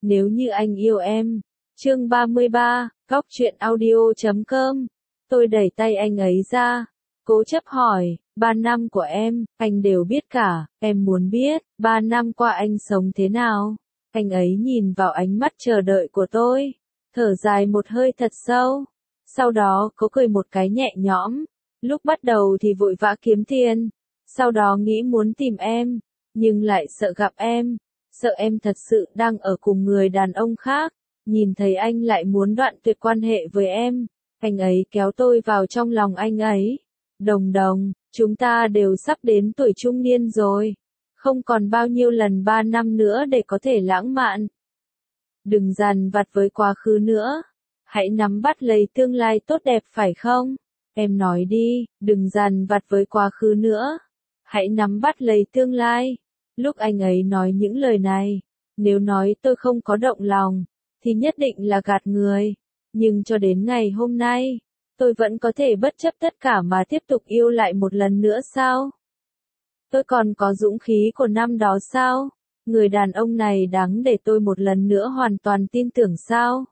Nếu như anh yêu em. Chương 33, Góc truyện audio.com. Tôi đẩy tay anh ấy ra, cố chấp hỏi, 3 năm của em, anh đều biết cả, em muốn biết, 3 năm qua anh sống thế nào? Anh ấy nhìn vào ánh mắt chờ đợi của tôi, thở dài một hơi thật sâu, sau đó cố cười một cái nhẹ nhõm. Lúc bắt đầu thì vội vã kiếm tiền, sau đó nghĩ muốn tìm em, nhưng lại sợ gặp em, sợ em thật sự đang ở cùng người đàn ông khác, nhìn thấy anh lại muốn đoạn tuyệt quan hệ với em. Anh ấy kéo tôi vào trong lòng anh ấy. Đồng đồng, chúng ta đều sắp đến tuổi trung niên rồi. Không còn bao nhiêu lần 3 năm nữa để có thể lãng mạn. Đừng dằn vặt với quá khứ nữa. Hãy nắm bắt lấy tương lai tốt đẹp phải không? Em nói đi, đừng dằn vặt với quá khứ nữa. Hãy nắm bắt lấy tương lai. Lúc anh ấy nói những lời này, nếu nói tôi không có động lòng, thì nhất định là gạt người. Nhưng cho đến ngày hôm nay, tôi vẫn có thể bất chấp tất cả mà tiếp tục yêu lại một lần nữa sao? Tôi còn có dũng khí của năm đó sao? Người đàn ông này đáng để tôi một lần nữa hoàn toàn tin tưởng sao?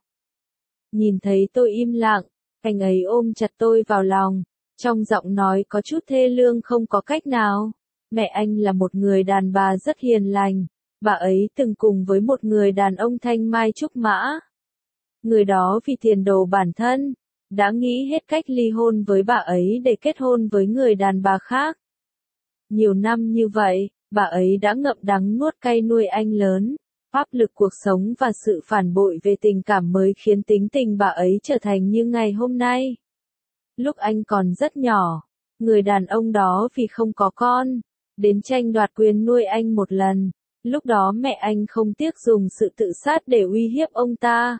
Nhìn thấy tôi im lặng, anh ấy ôm chặt tôi vào lòng, trong giọng nói có chút thê lương không có cách nào. Mẹ anh là một người đàn bà rất hiền lành, bà ấy từng cùng với một người đàn ông thanh mai trúc mã. Người đó vì tiền đồ bản thân, đã nghĩ hết cách ly hôn với bà ấy để kết hôn với người đàn bà khác. Nhiều năm như vậy, bà ấy đã ngậm đắng nuốt cay nuôi anh lớn, áp lực cuộc sống và sự phản bội về tình cảm mới khiến tính tình bà ấy trở thành như ngày hôm nay. Lúc anh còn rất nhỏ, người đàn ông đó vì không có con, đến tranh đoạt quyền nuôi anh một lần, lúc đó mẹ anh không tiếc dùng sự tự sát để uy hiếp ông ta.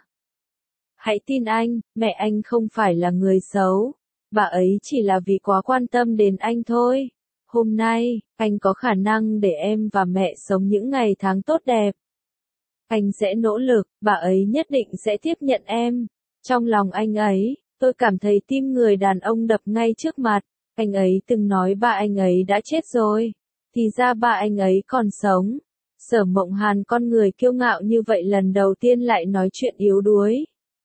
Hãy tin anh, mẹ anh không phải là người xấu, bà ấy chỉ là vì quá quan tâm đến anh thôi. Hôm nay, anh có khả năng để em và mẹ sống những ngày tháng tốt đẹp. Anh sẽ nỗ lực, bà ấy nhất định sẽ tiếp nhận em. Trong lòng anh ấy, tôi cảm thấy tim người đàn ông đập ngay trước mặt. Anh ấy từng nói ba anh ấy đã chết rồi, thì ra ba anh ấy còn sống. Sở Mộng Hàn con người kiêu ngạo như vậy lần đầu tiên lại nói chuyện yếu đuối.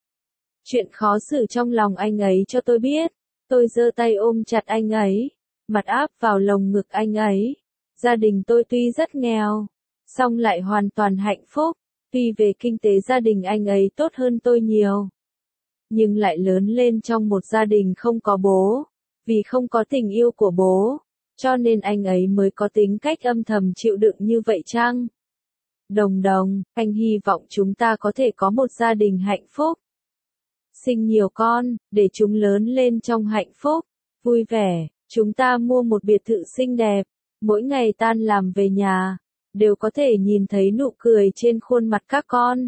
Chuyện khó xử trong lòng anh ấy cho tôi biết. Tôi giơ tay ôm chặt anh ấy, mặt áp vào lồng ngực anh ấy. Gia đình tôi tuy rất nghèo, song lại hoàn toàn hạnh phúc. Tuy về kinh tế gia đình anh ấy tốt hơn tôi nhiều, nhưng lại lớn lên trong một gia đình không có bố. Vì không có tình yêu của bố, cho nên anh ấy mới có tính cách âm thầm chịu đựng như vậy chăng? Đồng đồng, anh hy vọng chúng ta có thể có một gia đình hạnh phúc. Sinh nhiều con, để chúng lớn lên trong hạnh phúc, vui vẻ. Chúng ta mua một biệt thự xinh đẹp, mỗi ngày tan làm về nhà, đều có thể nhìn thấy nụ cười trên khuôn mặt các con.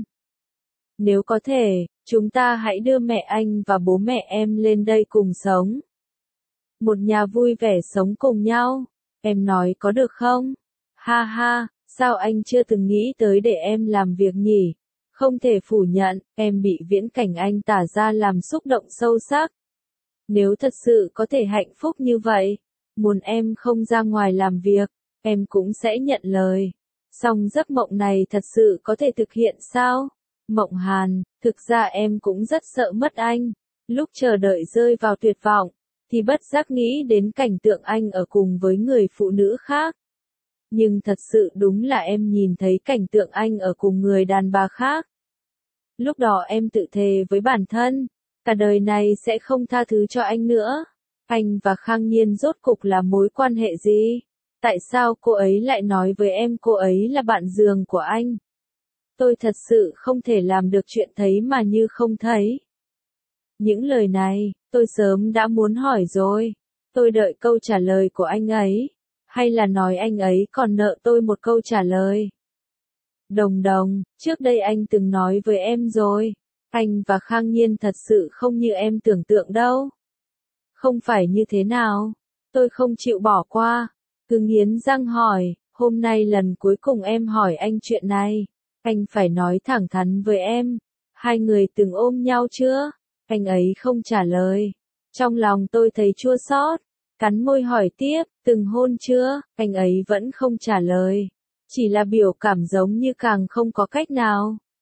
Nếu có thể, chúng ta hãy đưa mẹ anh và bố mẹ em lên đây cùng sống. Một nhà vui vẻ sống cùng nhau. Em nói có được không? Ha ha, sao anh chưa từng nghĩ tới để em làm việc nhỉ? Không thể phủ nhận, em bị viễn cảnh anh tả ra làm xúc động sâu sắc. Nếu thật sự có thể hạnh phúc như vậy, muốn em không ra ngoài làm việc, em cũng sẽ nhận lời. Song giấc mộng này thật sự có thể thực hiện sao? Mộng Hàn, thực ra em cũng rất sợ mất anh. Lúc chờ đợi rơi vào tuyệt vọng, thì bất giác nghĩ đến cảnh tượng anh ở cùng với người phụ nữ khác. Nhưng thật sự đúng là em nhìn thấy cảnh tượng anh ở cùng người đàn bà khác. Lúc đó em tự thề với bản thân, cả đời này sẽ không tha thứ cho anh nữa. Anh và Khang Nhiên rốt cục là mối quan hệ gì? Tại sao cô ấy lại nói với em cô ấy là bạn giường của anh? Tôi thật sự không thể làm được chuyện thấy mà như không thấy. Những lời này, tôi sớm đã muốn hỏi rồi. Tôi đợi câu trả lời của anh ấy. Hay là nói anh ấy còn nợ tôi một câu trả lời. Đồng đồng, trước đây anh từng nói với em rồi. Anh và Khang Nhiên thật sự không như em tưởng tượng đâu. Không phải như thế nào? Tôi không chịu bỏ qua. Cứ nghiến răng hỏi, hôm nay lần cuối cùng em hỏi anh chuyện này. Anh phải nói thẳng thắn với em. Hai người từng ôm nhau chưa? Anh ấy không trả lời. Trong lòng tôi thấy chua xót, cắn môi hỏi tiếp, từng hôn chưa? Anh ấy vẫn không trả lời. Chỉ là biểu cảm giống như càng không có cách nào.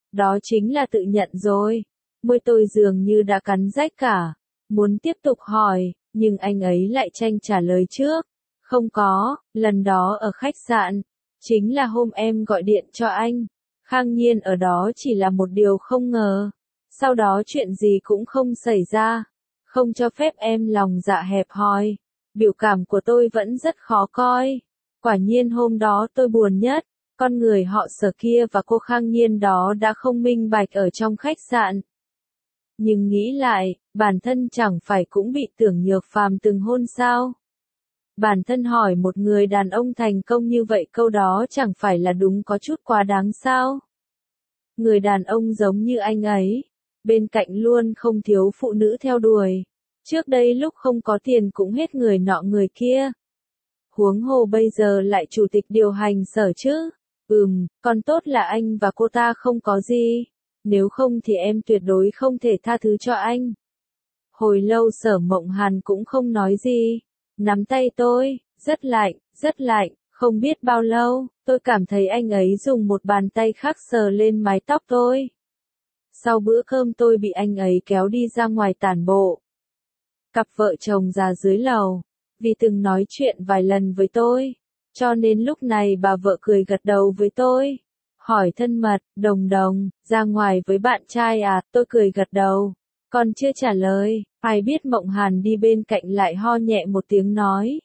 Đó chính là tự nhận rồi. Môi tôi dường như đã cắn rách cả. Muốn tiếp tục hỏi, nhưng anh ấy lại tranh trả lời trước. Không có, lần đó ở khách sạn. Chính là hôm em gọi điện cho anh. Khang Nhiên ở đó chỉ là một điều không ngờ. Sau đó chuyện gì cũng không xảy ra. Không cho phép em lòng dạ hẹp hòi. Biểu cảm của tôi vẫn rất khó coi. Quả nhiên hôm đó tôi buồn nhất. Con người họ Sở kia và cô Khang Nhiên đó đã không minh bạch ở trong khách sạn. Nhưng nghĩ lại, bản thân chẳng phải cũng bị Tưởng Nhược Phàm từng hôn sao? Bản thân hỏi một người đàn ông thành công như vậy câu đó chẳng phải là đúng có chút quá đáng sao? Người đàn ông giống như anh ấy, bên cạnh luôn không thiếu phụ nữ theo đuổi. Trước đây lúc không có tiền cũng hết người nọ người kia. Huống hồ bây giờ lại chủ tịch điều hành Sở chứ. Còn tốt là anh và cô ta không có gì. Nếu không thì em tuyệt đối không thể tha thứ cho anh. Hồi lâu Sở Mộng Hàn cũng không nói gì. Nắm tay tôi, rất lạnh, không biết bao lâu, tôi cảm thấy anh ấy dùng một bàn tay khác sờ lên mái tóc tôi. Sau bữa cơm tôi bị anh ấy kéo đi ra ngoài tản bộ. Cặp vợ chồng già dưới lầu, vì từng nói chuyện vài lần với tôi, cho nên lúc này bà vợ cười gật đầu với tôi. Hỏi thân mật, Đồng Đồng, ra ngoài với bạn trai à, tôi cười gật đầu. Còn chưa trả lời, ai biết Mộng Hàn đi bên cạnh lại ho nhẹ một tiếng nói.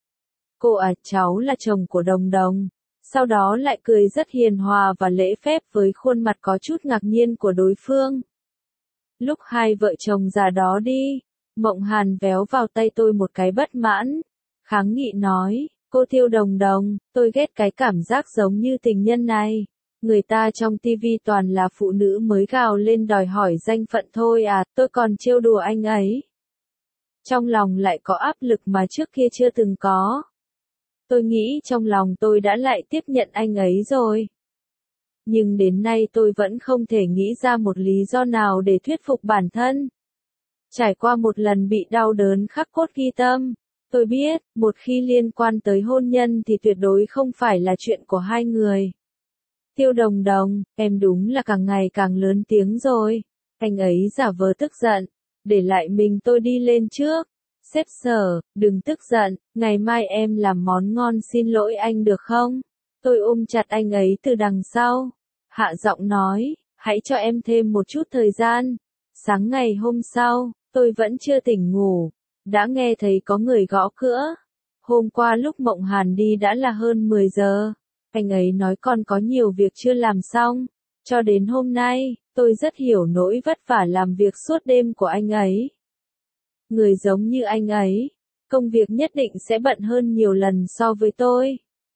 Cô à, cháu là chồng của Đồng Đồng. Sau đó lại cười rất hiền hòa và lễ phép với khuôn mặt có chút ngạc nhiên của đối phương. Lúc hai vợ chồng già đó đi, Mộng Hàn véo vào tay tôi một cái bất mãn. Kháng nghị nói, cô Tiêu Đồng Đồng, tôi ghét cái cảm giác giống như tình nhân này. Người ta trong tivi toàn là phụ nữ mới gào lên đòi hỏi danh phận thôi à, tôi còn trêu đùa anh ấy. Trong lòng lại có áp lực mà trước kia chưa từng có. Tôi nghĩ trong lòng tôi đã lại tiếp nhận anh ấy rồi. Nhưng đến nay tôi vẫn không thể nghĩ ra một lý do nào để thuyết phục bản thân. Trải qua một lần bị đau đớn khắc cốt ghi tâm, tôi biết, một khi liên quan tới hôn nhân thì tuyệt đối không phải là chuyện của hai người. Tiêu Đồng Đồng, em đúng là càng ngày càng lớn tiếng rồi. Anh ấy giả vờ tức giận, để lại mình tôi đi lên trước. Sếp Sở, đừng tức giận, ngày mai em làm món ngon xin lỗi anh được không? Tôi ôm chặt anh ấy từ đằng sau. Hạ giọng nói, hãy cho em thêm một chút thời gian. Sáng ngày hôm sau, tôi vẫn chưa tỉnh ngủ. Đã nghe thấy có người gõ cửa. Hôm qua lúc Mộng Hàn đi đã là hơn 10 giờ. Anh ấy nói còn có nhiều việc chưa làm xong. Cho đến hôm nay, tôi rất hiểu nỗi vất vả làm việc suốt đêm của anh ấy. Người giống như anh ấy, công việc nhất định sẽ bận hơn nhiều lần so với tôi.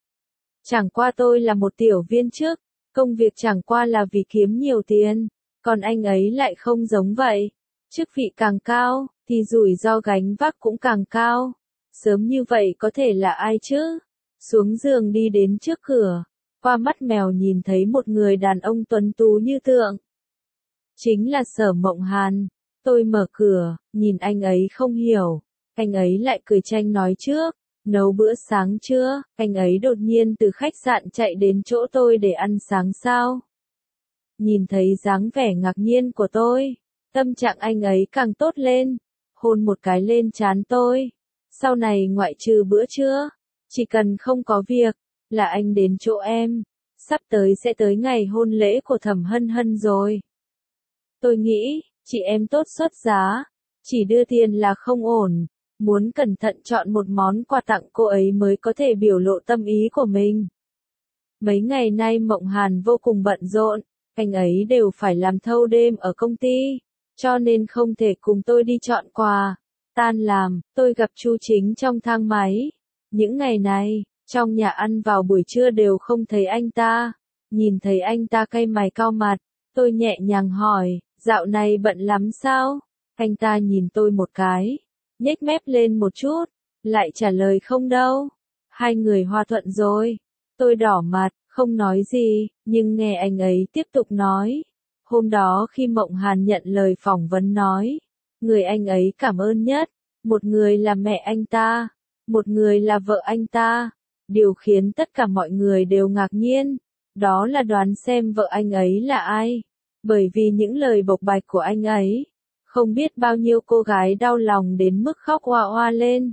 Chẳng qua tôi là một tiểu viên chức, công việc chẳng qua là vì kiếm nhiều tiền, còn anh ấy lại không giống vậy. Chức vị càng cao, thì rủi ro gánh vác cũng càng cao. Sớm như vậy có thể là ai chứ? Xuống giường đi đến trước cửa, qua mắt mèo nhìn thấy một người đàn ông tuấn tú như tượng. Chính là Sở Mộng Hàn. Tôi mở cửa, nhìn anh ấy không hiểu. Anh ấy lại cười tranh nói trước. Nấu bữa sáng chưa? Anh ấy đột nhiên từ khách sạn chạy đến chỗ tôi để ăn sáng sao? Nhìn thấy dáng vẻ ngạc nhiên của tôi, tâm trạng anh ấy càng tốt lên. Hôn một cái lên trán tôi. Sau này ngoại trừ bữa trưa, chỉ cần không có việc, là anh đến chỗ em. Sắp tới sẽ tới ngày hôn lễ của Thẩm Hân Hân rồi. Tôi nghĩ, chị em tốt xuất giá, chỉ đưa tiền là không ổn. Muốn cẩn thận chọn một món quà tặng cô ấy mới có thể biểu lộ tâm ý của mình. Mấy ngày nay Mộng Hàn vô cùng bận rộn, anh ấy đều phải làm thâu đêm ở công ty, cho nên không thể cùng tôi đi chọn quà. Tan làm, tôi gặp Chu Chính trong thang máy. Những ngày này, trong nhà ăn vào buổi trưa đều không thấy anh ta. Nhìn thấy anh ta cay mày cau mặt, tôi nhẹ nhàng hỏi, dạo này bận lắm sao? Anh ta nhìn tôi một cái, nhếch mép lên một chút, lại trả lời không đâu. Hai người hòa thuận rồi. Tôi đỏ mặt, không nói gì, nhưng nghe anh ấy tiếp tục nói. Hôm đó khi Mộng Hàn nhận lời phỏng vấn nói, người anh ấy cảm ơn nhất, một người là mẹ anh ta, một người là vợ anh ta. Điều khiến tất cả mọi người đều ngạc nhiên, đó là đoán xem vợ anh ấy là ai. Bởi vì những lời bộc bạch của anh ấy, không biết bao nhiêu cô gái đau lòng đến mức khóc oa oa lên.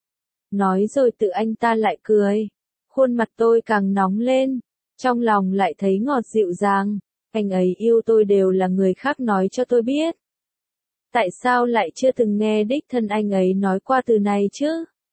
Nói rồi tự anh ta lại cười. Khuôn mặt tôi càng nóng lên, trong lòng lại thấy ngọt dịu dàng. Anh ấy yêu tôi đều là người khác nói cho tôi biết. Tại sao lại chưa từng nghe đích thân anh ấy nói qua từ này chứ?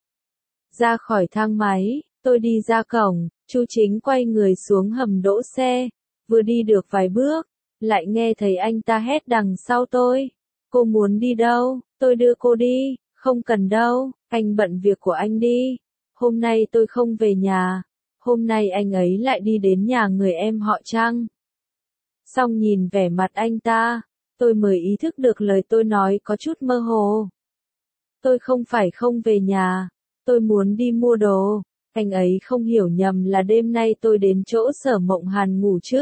Ra khỏi thang máy, tôi đi ra cổng, Chu Chính quay người xuống hầm đỗ xe, vừa đi được vài bước, lại nghe thấy anh ta hét đằng sau tôi. Cô muốn đi đâu? Tôi đưa cô đi. Không cần đâu, anh bận việc của anh đi. Hôm nay tôi không về nhà. Hôm nay anh ấy lại đi đến nhà người em họ Trang. Xong nhìn vẻ mặt anh ta, tôi mới ý thức được lời tôi nói có chút mơ hồ. Tôi không phải không về nhà, tôi muốn đi mua đồ. Anh ấy không hiểu nhầm là đêm nay tôi đến chỗ Sở Mộng Hàn ngủ chứ.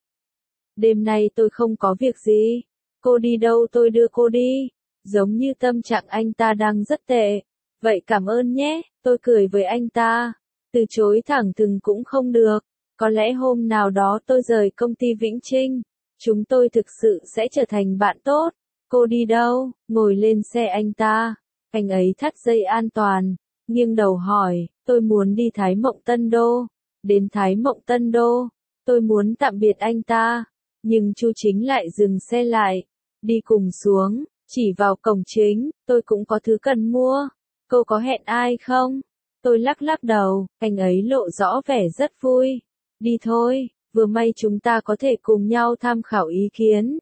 Đêm nay tôi không có việc gì. Cô đi đâu tôi đưa cô đi. Giống như tâm trạng anh ta đang rất tệ. Vậy cảm ơn nhé, tôi cười với anh ta. Từ chối thẳng thừng cũng không được. Có lẽ hôm nào đó tôi rời công ty Vĩnh Trinh, chúng tôi thực sự sẽ trở thành bạn tốt. Cô đi đâu? Ngồi lên xe anh ta. Anh ấy thắt dây an toàn, nghiêng đầu hỏi, tôi muốn đi Thái Mộng Tân Đô. Đến Thái Mộng Tân Đô, tôi muốn tạm biệt anh ta. Nhưng Chu Chính lại dừng xe lại, đi cùng xuống, chỉ vào cổng chính, tôi cũng có thứ cần mua. Cô có hẹn ai không? Tôi lắc lắc đầu, anh ấy lộ rõ vẻ rất vui. Đi thôi, vừa may chúng ta có thể cùng nhau tham khảo ý kiến.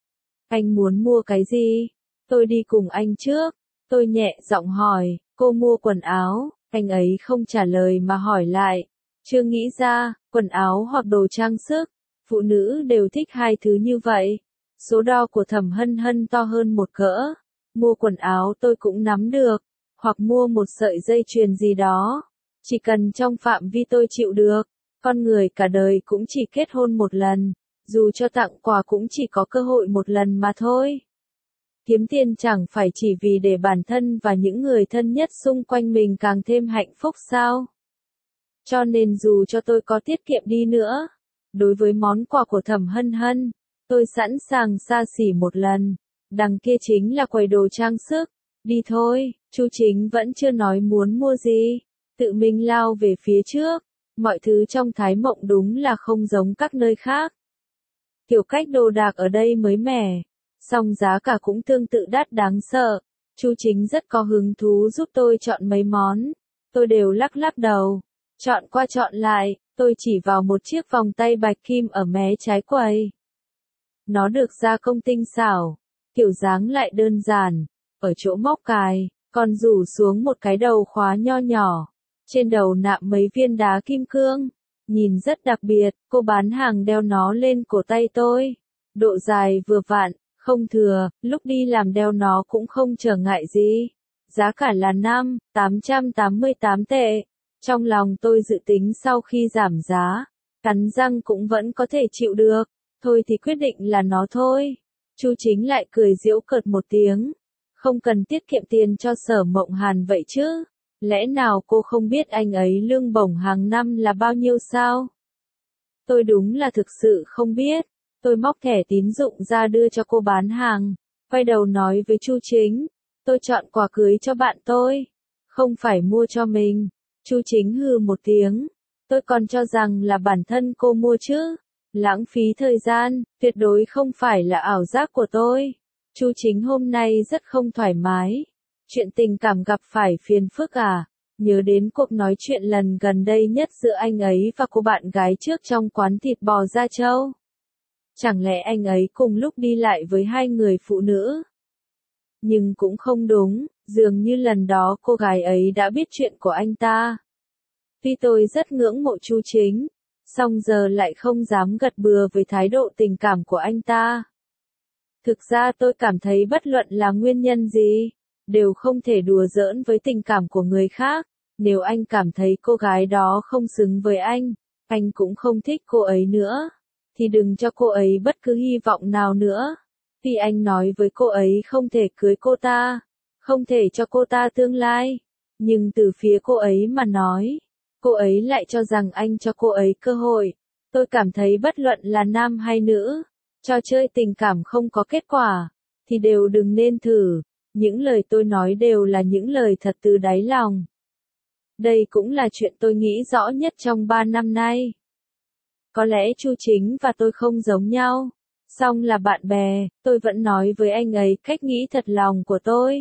Anh muốn mua cái gì? Tôi đi cùng anh trước. Tôi nhẹ giọng hỏi, cô mua quần áo. Anh ấy không trả lời mà hỏi lại. Chưa nghĩ ra, quần áo hoặc đồ trang sức. Phụ nữ đều thích hai thứ như vậy. Số đo của Thẩm Hân Hân to hơn một cỡ. Mua quần áo tôi cũng nắm được. Hoặc mua một sợi dây chuyền gì đó. Chỉ cần trong phạm vi tôi chịu được. Con người cả đời cũng chỉ kết hôn một lần. Dù cho tặng quà cũng chỉ có cơ hội một lần mà thôi. Kiếm tiền chẳng phải chỉ vì để bản thân và những người thân nhất xung quanh mình càng thêm hạnh phúc sao? Cho nên dù cho tôi có tiết kiệm đi nữa, đối với món quà của Thẩm Hân Hân, tôi sẵn sàng xa xỉ một lần. Đằng kia chính là quầy đồ trang sức. Đi thôi, Chu Chính vẫn chưa nói muốn mua gì, tự mình lao về phía trước. Mọi thứ trong Thái Mộng đúng là không giống các nơi khác. Kiểu cách đồ đạc ở đây mới mẻ, song giá cả cũng tương tự đắt đáng sợ. Chu Chính rất có hứng thú giúp tôi chọn mấy món. Tôi đều lắc lắc đầu. Chọn qua chọn lại, tôi chỉ vào một chiếc vòng tay bạch kim ở mé trái quầy. Nó được gia công tinh xảo, kiểu dáng lại đơn giản. Ở chỗ móc cài, còn rủ xuống một cái đầu khóa nho nhỏ. Trên đầu nạm mấy viên đá kim cương. Nhìn rất đặc biệt, cô bán hàng đeo nó lên cổ tay tôi. Độ dài vừa vặn, không thừa, lúc đi làm đeo nó cũng không trở ngại gì. Giá cả là 5.888 tệ. Trong lòng tôi dự tính sau khi giảm giá, cắn răng cũng vẫn có thể chịu được. Thôi thì quyết định là nó thôi. Chu Chính lại cười giễu cợt một tiếng. Không cần tiết kiệm tiền cho Sở Mộng Hàn vậy chứ? Lẽ nào cô không biết anh ấy lương bổng hàng năm là bao nhiêu sao? Tôi đúng là thực sự không biết. Tôi móc thẻ tín dụng ra đưa cho cô bán hàng. Quay đầu nói với Chu Chính. Tôi chọn quà cưới cho bạn tôi. Không phải mua cho mình. Chu Chính hừ một tiếng. Tôi còn cho rằng là bản thân cô mua chứ. Lãng phí thời gian, tuyệt đối không phải là ảo giác của tôi. Chu Chính hôm nay rất không thoải mái. Chuyện tình cảm gặp phải phiền phức à? Nhớ đến cuộc nói chuyện lần gần đây nhất giữa anh ấy và cô bạn gái trước trong quán thịt bò Gia Châu. Chẳng lẽ anh ấy cùng lúc đi lại với hai người phụ nữ? Nhưng cũng không đúng, dường như lần đó cô gái ấy đã biết chuyện của anh ta. Tuy tôi rất ngưỡng mộ Chu Chính, song giờ lại không dám gật bừa với thái độ tình cảm của anh ta. Thực ra tôi cảm thấy bất luận là nguyên nhân gì, đều không thể đùa giỡn với tình cảm của người khác. Nếu anh cảm thấy cô gái đó không xứng với anh cũng không thích cô ấy nữa, thì đừng cho cô ấy bất cứ hy vọng nào nữa. Vì anh nói với cô ấy không thể cưới cô ta, không thể cho cô ta tương lai. Nhưng từ phía cô ấy mà nói, cô ấy lại cho rằng anh cho cô ấy cơ hội. Tôi cảm thấy bất luận là nam hay nữ, Trò chơi tình cảm không có kết quả, thì đều đừng nên thử. Những lời tôi nói đều là những lời thật từ đáy lòng. Đây cũng là chuyện tôi nghĩ rõ nhất trong 3 năm nay. Có lẽ Chu Chính và tôi không giống nhau. Song là bạn bè, tôi vẫn nói với anh ấy cách nghĩ thật lòng của tôi.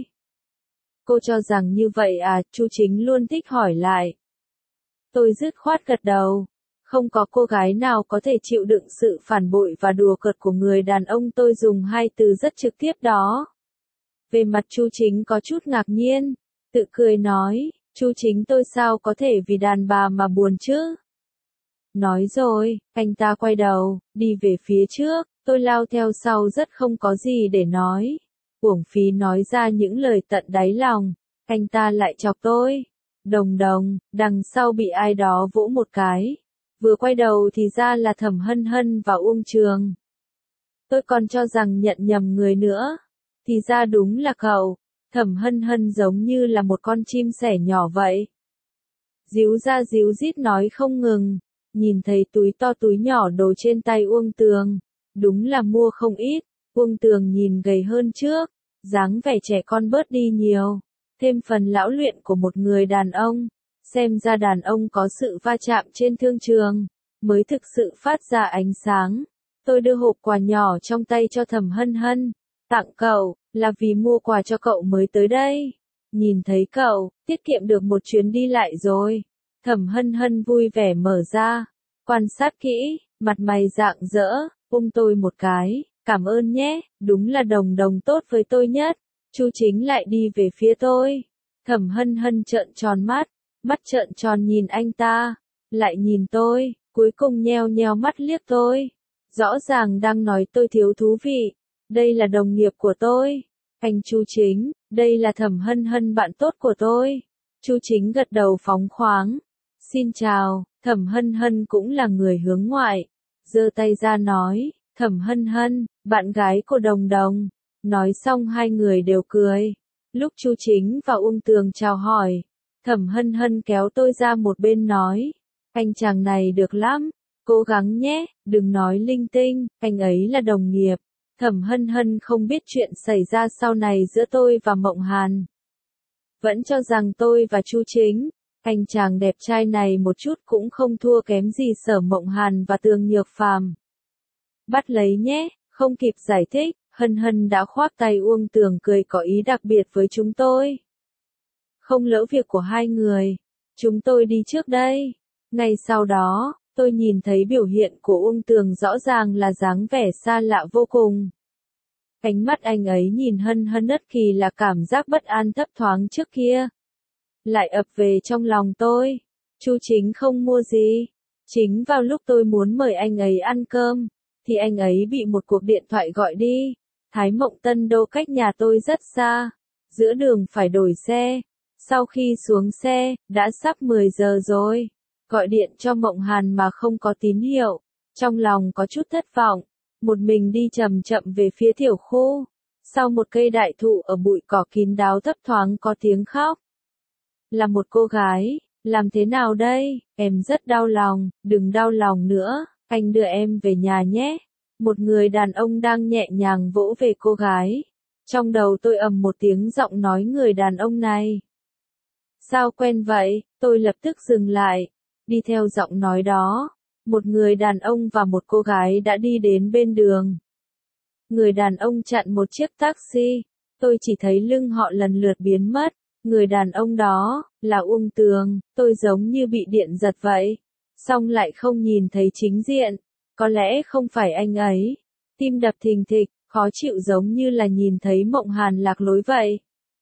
Cô cho rằng như vậy à? Chu Chính luôn thích hỏi lại. Tôi dứt khoát gật đầu. Không có cô gái nào có thể chịu đựng sự phản bội và đùa cợt của người đàn ông, tôi dùng hai từ rất trực tiếp đó. Về mặt Chu Chính có chút ngạc nhiên, tự cười nói, Chu Chính tôi sao có thể vì đàn bà mà buồn chứ? Nói rồi, anh ta quay đầu, đi về phía trước, tôi lao theo sau rất không có gì để nói. Uổng phí nói ra những lời tận đáy lòng, anh ta lại chọc tôi. Đồng đồng, đằng sau bị ai đó vỗ một cái. Vừa quay đầu thì ra là Thẩm Hân Hân và Uông Trường. Tôi còn cho rằng nhận nhầm người nữa. Thì ra đúng là cậu. Thẩm Hân Hân giống như là một con chim sẻ nhỏ vậy. Díu ra díu dít nói không ngừng. Nhìn thấy túi to túi nhỏ đồ trên tay Uông Tường. Đúng là mua không ít. Uông Tường nhìn gầy hơn trước. Dáng vẻ trẻ con bớt đi nhiều. Thêm phần lão luyện của một người đàn ông. Xem ra đàn ông có sự va chạm trên thương trường. Mới thực sự phát ra ánh sáng. Tôi đưa hộp quà nhỏ trong tay cho Thẩm Hân Hân. Tặng cậu, là vì mua quà cho cậu mới tới đây. Nhìn thấy cậu, tiết kiệm được một chuyến đi lại rồi. Thẩm Hân Hân vui vẻ mở ra. Quan sát kỹ, mặt mày rạng rỡ, ôm tôi một cái. Cảm ơn nhé, đúng là đồng đồng tốt với tôi nhất. Chu Chính lại đi về phía tôi. Thẩm Hân Hân trợn tròn mắt, mắt trợn tròn nhìn anh ta. Lại nhìn tôi, cuối cùng nheo nheo mắt liếc tôi. Rõ ràng đang nói tôi thiếu thú vị. Đây là đồng nghiệp của tôi. Anh Chu Chính, đây là Thẩm Hân Hân bạn tốt của tôi. Chu Chính gật đầu phóng khoáng. Xin chào, Thẩm Hân Hân cũng là người hướng ngoại. Giơ tay ra nói, Thẩm Hân Hân, bạn gái của Đồng Đồng. Nói xong hai người đều cười. Lúc Chu Chính và Uông Tường chào hỏi, Thẩm Hân Hân kéo tôi ra một bên nói, anh chàng này được lắm, cố gắng nhé, đừng nói linh tinh, anh ấy là đồng nghiệp. Thẩm Hân Hân không biết chuyện xảy ra sau này giữa tôi và Mộng Hàn. Vẫn cho rằng tôi và Chu Chính, anh chàng đẹp trai này một chút cũng không thua kém gì Sở Mộng Hàn và Tường Nhược Phàm. Bắt lấy nhé, không kịp giải thích, Hân Hân đã khoác tay Uông Tường cười có ý đặc biệt với chúng tôi. Không lỡ việc của hai người, chúng tôi đi trước đây. Ngay sau đó, tôi nhìn thấy biểu hiện của Uông Tường rõ ràng là dáng vẻ xa lạ vô cùng. Ánh mắt anh ấy nhìn Hân Hân ất kỳ là cảm giác bất an thấp thoáng trước kia. Lại ập về trong lòng tôi. Chu Chính không mua gì. Chính vào lúc tôi muốn mời anh ấy ăn cơm, thì anh ấy bị một cuộc điện thoại gọi đi. Thái Mộng Tân Đô cách nhà tôi rất xa. Giữa đường phải đổi xe. Sau khi xuống xe, đã sắp 10 giờ rồi. Gọi điện cho Mộng Hàn mà không có tín hiệu. Trong lòng có chút thất vọng. Một mình đi chậm chậm về phía tiểu khu. Sau một cây đại thụ ở bụi cỏ kín đáo thấp thoáng có tiếng khóc. Là một cô gái, làm thế nào đây? Em rất đau lòng, đừng đau lòng nữa, anh đưa em về nhà nhé. Một người đàn ông đang nhẹ nhàng vỗ về cô gái. Trong đầu tôi ầm một tiếng giọng nói người đàn ông này. Sao quen vậy? Tôi lập tức dừng lại. Đi theo giọng nói đó, một người đàn ông và một cô gái đã đi đến bên đường. Người đàn ông chặn một chiếc taxi. Tôi chỉ thấy lưng họ lần lượt biến mất. Người đàn ông đó, là Uông Tường, tôi giống như bị điện giật vậy. Xong lại không nhìn thấy chính diện. Có lẽ không phải anh ấy. Tim đập thình thịch, khó chịu giống như là nhìn thấy Mộng Hàn lạc lối vậy.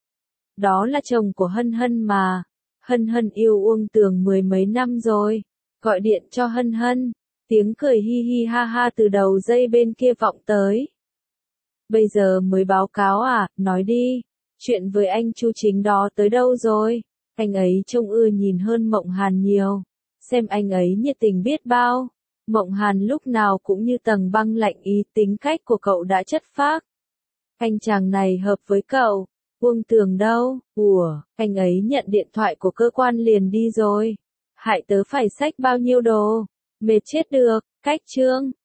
Đó là chồng của Hân Hân mà. Hân Hân yêu Uông Tường 10 mấy năm rồi. Gọi điện cho Hân Hân. Tiếng cười hi hi ha ha từ đầu dây bên kia vọng tới. Bây giờ mới báo cáo à, nói đi. Chuyện với anh Chu Chính đó tới đâu rồi? Anh ấy trông ưa nhìn hơn Mộng Hàn nhiều. Xem anh ấy nhiệt tình biết bao. Mộng Hàn lúc nào cũng như tầng băng lạnh ý, tính cách của cậu đã chất phác. Anh chàng này hợp với cậu. Uông Tường đâu? Ủa, anh ấy nhận điện thoại của cơ quan liền đi rồi. Hại tớ phải xách bao nhiêu đồ. Mệt chết được, cách chương.